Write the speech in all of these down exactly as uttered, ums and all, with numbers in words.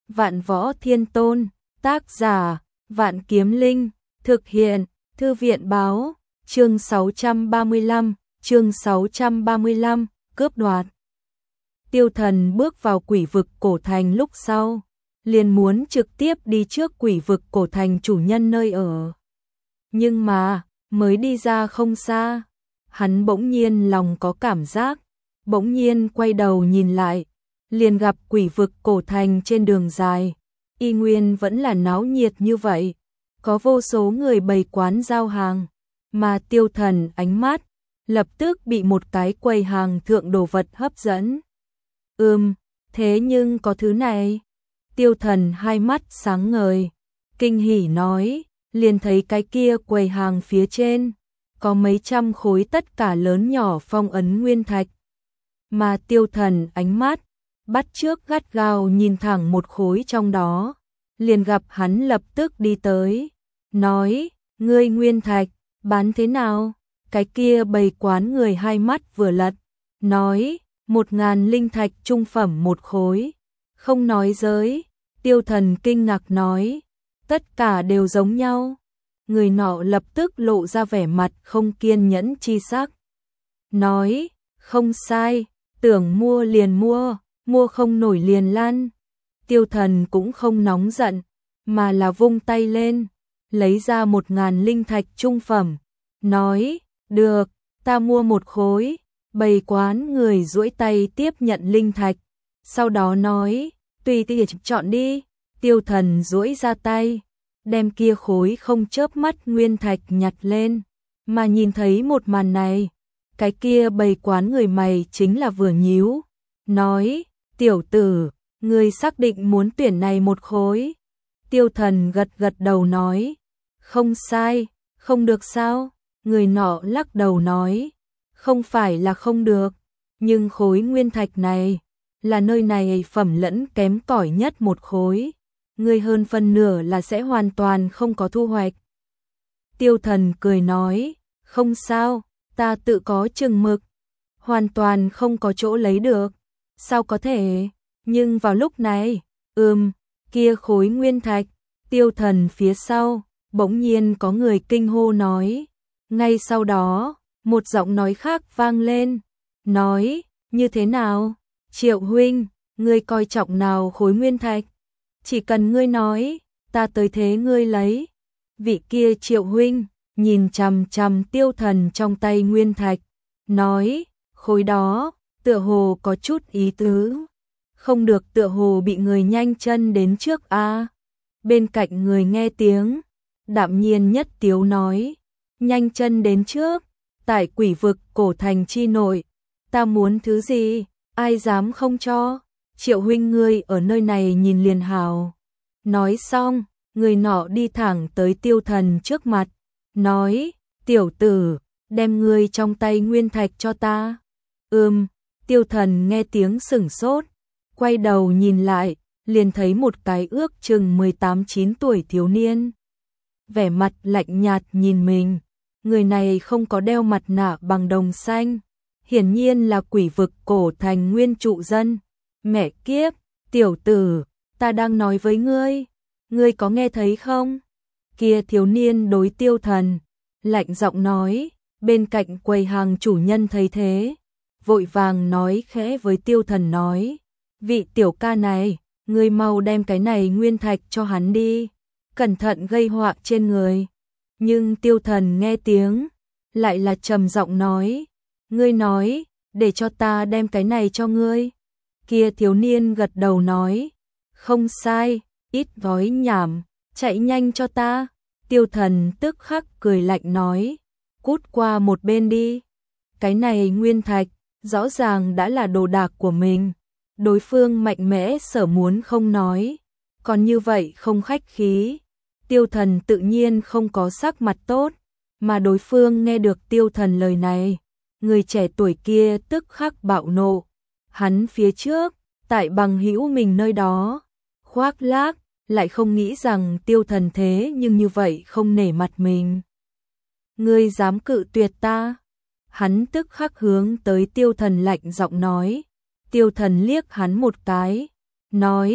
Vạn Võ Thiên Tôn, tác giả, Vạn Kiếm Linh, thực hiện, Thư viện báo, chương sáu trăm ba mươi lăm, chương sáu trăm ba mươi lăm, cướp đoạt. Tiêu Thần bước vào quỷ vực cổ thành lúc sau, liền muốn trực tiếp đi trước quỷ vực cổ thành chủ nhân nơi ở. Nhưng mà, mới đi ra không xa, hắn bỗng nhiên lòng có cảm giác, bỗng nhiên quay đầu nhìn lại, liền gặp quỷ vực cổ thành trên đường dài, y nguyên vẫn là náo nhiệt như vậy, có vô số người bày quán giao hàng, mà Tiêu Thần ánh mắt lập tức bị một cái quầy hàng thượng đồ vật hấp dẫn. Ừm, thế nhưng có thứ này. Tiêu Thần hai mắt sáng ngời, kinh hỉ nói, liền thấy cái kia quầy hàng phía trên, có mấy trăm khối tất cả lớn nhỏ phong ấn nguyên thạch. Mà Tiêu Thần ánh mắt, bắt trước gắt gao nhìn thẳng một khối trong đó, liền gặp hắn lập tức đi tới, nói, ngươi nguyên thạch, bán thế nào? Cái kia bày quán người hai mắt vừa lật, nói, một ngàn linh thạch trung phẩm một khối, không nói giới. Tiêu Thần kinh ngạc nói, tất cả đều giống nhau. Người nọ lập tức lộ ra vẻ mặt không kiên nhẫn chi sắc, nói, không sai, tưởng mua liền mua, mua không nổi liền lăn. Tiêu Thần cũng không nóng giận, mà là vung tay lên, lấy ra một ngàn linh thạch trung phẩm, nói, được, ta mua một khối. Bày quán người duỗi tay tiếp nhận linh thạch, sau đó nói, tùy tiện chọn đi. Tiêu Thần duỗi ra tay, đem kia khối không chớp mắt nguyên thạch nhặt lên, mà nhìn thấy một màn này, cái kia bày quán người mày chính là vừa nhíu, nói, tiểu tử, ngươi xác định muốn tuyển này một khối. Tiêu Thần gật gật đầu nói, không sai, không được sao? Người nọ lắc đầu nói, không phải là không được, nhưng khối nguyên thạch này là nơi này phẩm lẫn kém cỏi nhất một khối, ngươi hơn phân nửa là sẽ hoàn toàn không có thu hoạch. Tiêu Thần cười nói, không sao, ta tự có chừng mực, hoàn toàn không có chỗ lấy được, sao có thể? Nhưng vào lúc này, ừm, kia khối nguyên thạch. Tiêu Thần phía sau, bỗng nhiên có người kinh hô nói, ngay sau đó, một giọng nói khác vang lên, nói, như thế nào? Triệu huynh, ngươi coi trọng nào khối nguyên thạch? Chỉ cần ngươi nói, ta tới thế ngươi lấy. Vị kia Triệu huynh, nhìn chằm chằm Tiêu Thần trong tay nguyên thạch, nói, khối đó, tựa hồ có chút ý tứ. Không được, tựa hồ bị người nhanh chân đến trước a. À. Bên cạnh người nghe tiếng, đạm nhiên nhất tiếu nói, nhanh chân đến trước, tại quỷ vực cổ thành chi nội, ta muốn thứ gì, ai dám không cho? Triệu huynh ngươi ở nơi này nhìn liền hào. Nói xong, người nọ đi thẳng tới Tiêu Thần trước mặt, nói, tiểu tử, đem ngươi trong tay nguyên thạch cho ta. Ừm, Tiêu Thần nghe tiếng sửng sốt, quay đầu nhìn lại, liền thấy một cái ước chừng mười tám chín tuổi thiếu niên. Vẻ mặt lạnh nhạt nhìn mình, người này không có đeo mặt nạ bằng đồng xanh, hiển nhiên là quỷ vực cổ thành nguyên trụ dân. Mẹ kiếp, tiểu tử, ta đang nói với ngươi, ngươi có nghe thấy không? Kia thiếu niên đối Tiêu Thần, lạnh giọng nói, bên cạnh quầy hàng chủ nhân thấy thế, vội vàng nói khẽ với Tiêu Thần nói, vị tiểu ca này, ngươi mau đem cái này nguyên thạch cho hắn đi, cẩn thận gây họa trên người. Nhưng Tiêu Thần nghe tiếng, lại là trầm giọng nói, ngươi nói, để cho ta đem cái này cho ngươi. Kia thiếu niên gật đầu nói, không sai, ít gói nhảm, chạy nhanh cho ta. Tiêu Thần tức khắc cười lạnh nói, cút qua một bên đi. Cái này nguyên thạch, rõ ràng đã là đồ đạc của mình. Đối phương mạnh mẽ sở muốn không nói, còn như vậy không khách khí. Tiêu Thần tự nhiên không có sắc mặt tốt, mà đối phương nghe được Tiêu Thần lời này, người trẻ tuổi kia tức khắc bạo nộ. Hắn phía trước, tại bằng hữu mình nơi đó, khoác lác, lại không nghĩ rằng Tiêu Thần thế nhưng như vậy không nể mặt mình. Ngươi dám cự tuyệt ta? Hắn tức khắc hướng tới Tiêu Thần lạnh giọng nói. Tiêu Thần liếc hắn một cái, nói,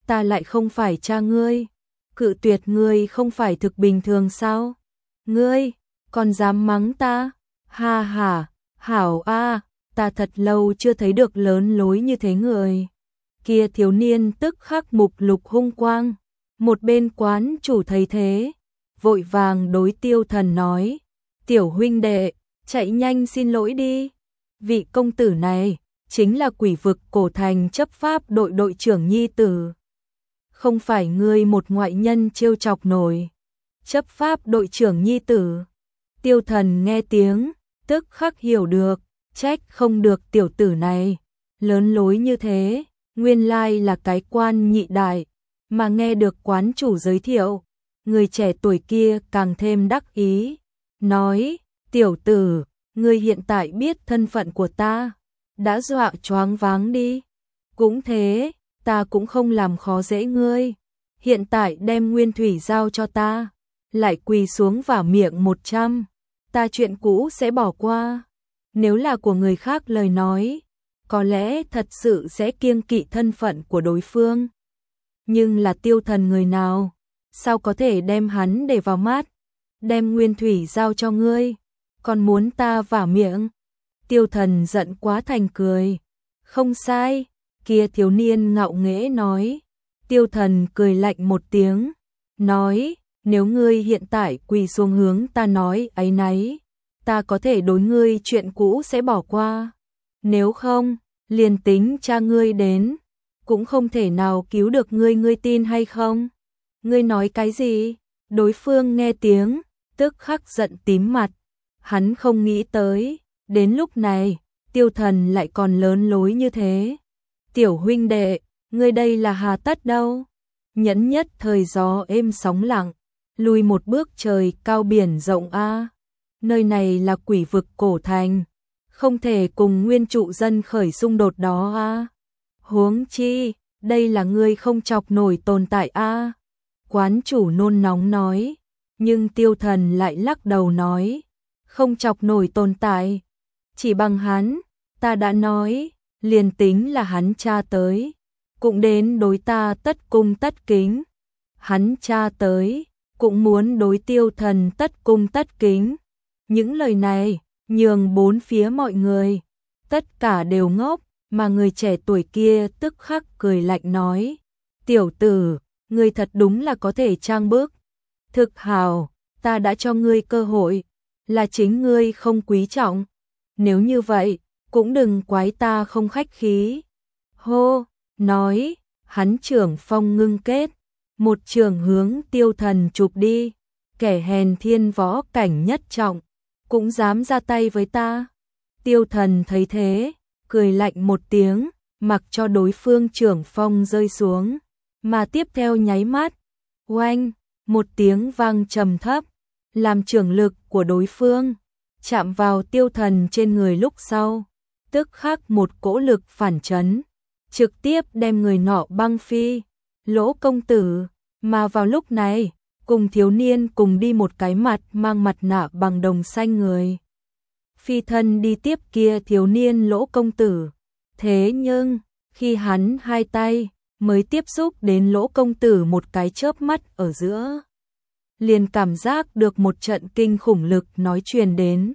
ta lại không phải cha ngươi, cự tuyệt ngươi không phải thực bình thường sao? Ngươi, còn dám mắng ta? Ha ha, hảo a, ta thật lâu chưa thấy được lớn lối như thế người. Kia thiếu niên tức khắc mục lục hung quang, một bên quán chủ thấy thế, vội vàng đối Tiêu Thần nói, tiểu huynh đệ, chạy nhanh xin lỗi đi. Vị công tử này, chính là quỷ vực cổ thành chấp pháp đội đội trưởng nhi tử. Không phải ngươi một ngoại nhân trêu chọc nổi. Chấp pháp đội trưởng nhi tử. Tiêu Thần nghe tiếng, tức khắc hiểu được, trách không được tiểu tử này. Lớn lối như thế, nguyên lai là cái quan nhị đại, mà nghe được quán chủ giới thiệu. Người trẻ tuổi kia càng thêm đắc ý, nói, tiểu tử, ngươi hiện tại biết thân phận của ta, đã dọa choáng váng đi. Cũng thế, ta cũng không làm khó dễ ngươi, hiện tại đem nguyên thủy giao cho ta, lại quỳ xuống vả miệng một trăm, ta chuyện cũ sẽ bỏ qua. Nếu là của người khác lời nói, có lẽ thật sự sẽ kiêng kỵ thân phận của đối phương. Nhưng là Tiêu Thần người nào, sao có thể đem hắn để vào mắt, đem nguyên thủy giao cho ngươi, còn muốn ta vả miệng. Tiêu Thần giận quá thành cười, không sai, kia thiếu niên ngạo nghễ nói. Tiêu Thần cười lạnh một tiếng, nói, nếu ngươi hiện tại quỳ xuống hướng ta nói ấy nấy, ta có thể đối ngươi chuyện cũ sẽ bỏ qua. Nếu không, liền tính cha ngươi đến, cũng không thể nào cứu được ngươi, ngươi tin hay không? Ngươi nói cái gì? Đối phương nghe tiếng, tức khắc giận tím mặt. Hắn không nghĩ tới, đến lúc này, Tiêu Thần lại còn lớn lối như thế. Tiểu huynh đệ, ngươi đây là hà tất đâu? Nhẫn nhất thời gió êm sóng lặng, lùi một bước trời cao biển rộng a. Nơi này là quỷ vực cổ thành, không thể cùng nguyên trụ dân khởi xung đột đó a. Huống chi, đây là ngươi không chọc nổi tồn tại a. Quán chủ nôn nóng nói, nhưng Tiêu Thần lại lắc đầu nói, không chọc nổi tồn tại, chỉ bằng hắn, ta đã nói, liền tính là hắn cha tới, cũng đến đối ta tất cung tất kính. Hắn cha tới, cũng muốn đối Tiêu Thần tất cung tất kính. Những lời này, nhường bốn phía mọi người, tất cả đều ngốc, mà người trẻ tuổi kia tức khắc cười lạnh nói, tiểu tử, ngươi thật đúng là có thể trang bức. Thực hào, ta đã cho ngươi cơ hội, là chính ngươi không quý trọng. Nếu như vậy, cũng đừng quái ta không khách khí. Hô, nói, hắn trưởng phong ngưng kết, một trường hướng Tiêu Thần chụp đi, kẻ hèn thiên võ cảnh nhất trọng, cũng dám ra tay với ta. Tiêu Thần thấy thế, cười lạnh một tiếng, mặc cho đối phương trưởng phong rơi xuống, mà tiếp theo nháy mắt, oanh, một tiếng vang trầm thấp, làm trưởng lực của đối phương chạm vào Tiêu Thần trên người lúc sau, tức khắc một cỗ lực phản chấn, trực tiếp đem người nọ băng phi. Lỗ công tử, mà vào lúc này, cùng thiếu niên cùng đi một cái mặt mang mặt nạ bằng đồng xanh người. Phi thân đi tiếp kia thiếu niên Lỗ công tử. Thế nhưng, khi hắn hai tay mới tiếp xúc đến Lỗ công tử một cái chớp mắt ở giữa, liền cảm giác được một trận kinh khủng lực nói truyền đến.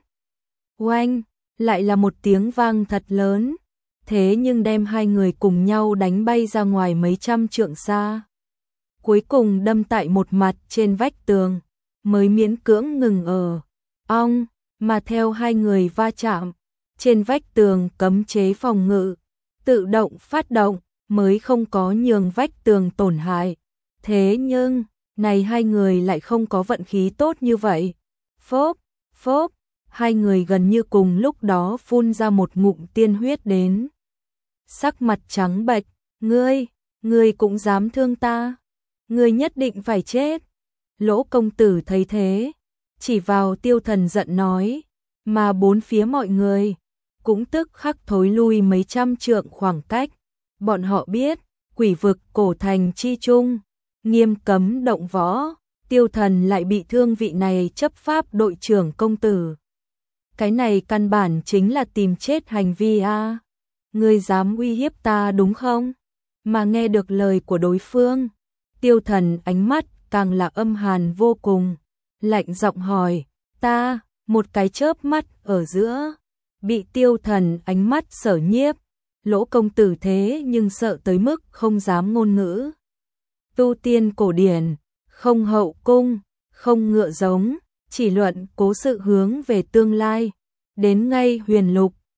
Oanh, lại là một tiếng vang thật lớn, thế nhưng đem hai người cùng nhau đánh bay ra ngoài mấy trăm trượng xa. Cuối cùng đâm tại một mặt trên vách tường, mới miễn cưỡng ngừng ở. Ong, mà theo hai người va chạm, trên vách tường cấm chế phòng ngự, tự động phát động, mới không có nhường vách tường tổn hại. Thế nhưng, này hai người lại không có vận khí tốt như vậy. Phốp, phốp, hai người gần như cùng lúc đó phun ra một ngụm tiên huyết đến. Sắc mặt trắng bệch, ngươi, ngươi cũng dám thương ta, ngươi nhất định phải chết. Lỗ công tử thấy thế, chỉ vào Tiêu Thần giận nói, mà bốn phía mọi người cũng tức khắc thối lui mấy trăm trượng khoảng cách. Bọn họ biết, quỷ vực cổ thành chi trung, nghiêm cấm động võ, Tiêu Thần lại bị thương vị này chấp pháp đội trưởng công tử. Cái này căn bản chính là tìm chết hành vi a. Ngươi dám uy hiếp ta đúng không? mà nghe được lời của đối phương. Tiêu Thần ánh mắt càng là âm hàn vô cùng, lạnh giọng hỏi, ta, một cái chớp mắt ở giữa, bị Tiêu Thần ánh mắt sở nhiếp, Lỗ công tử thế nhưng sợ tới mức không dám ngôn ngữ. Tu tiên cổ điển, không hậu cung, không ngựa giống, chỉ luận cố sự hướng về tương lai, đến ngay huyền lục,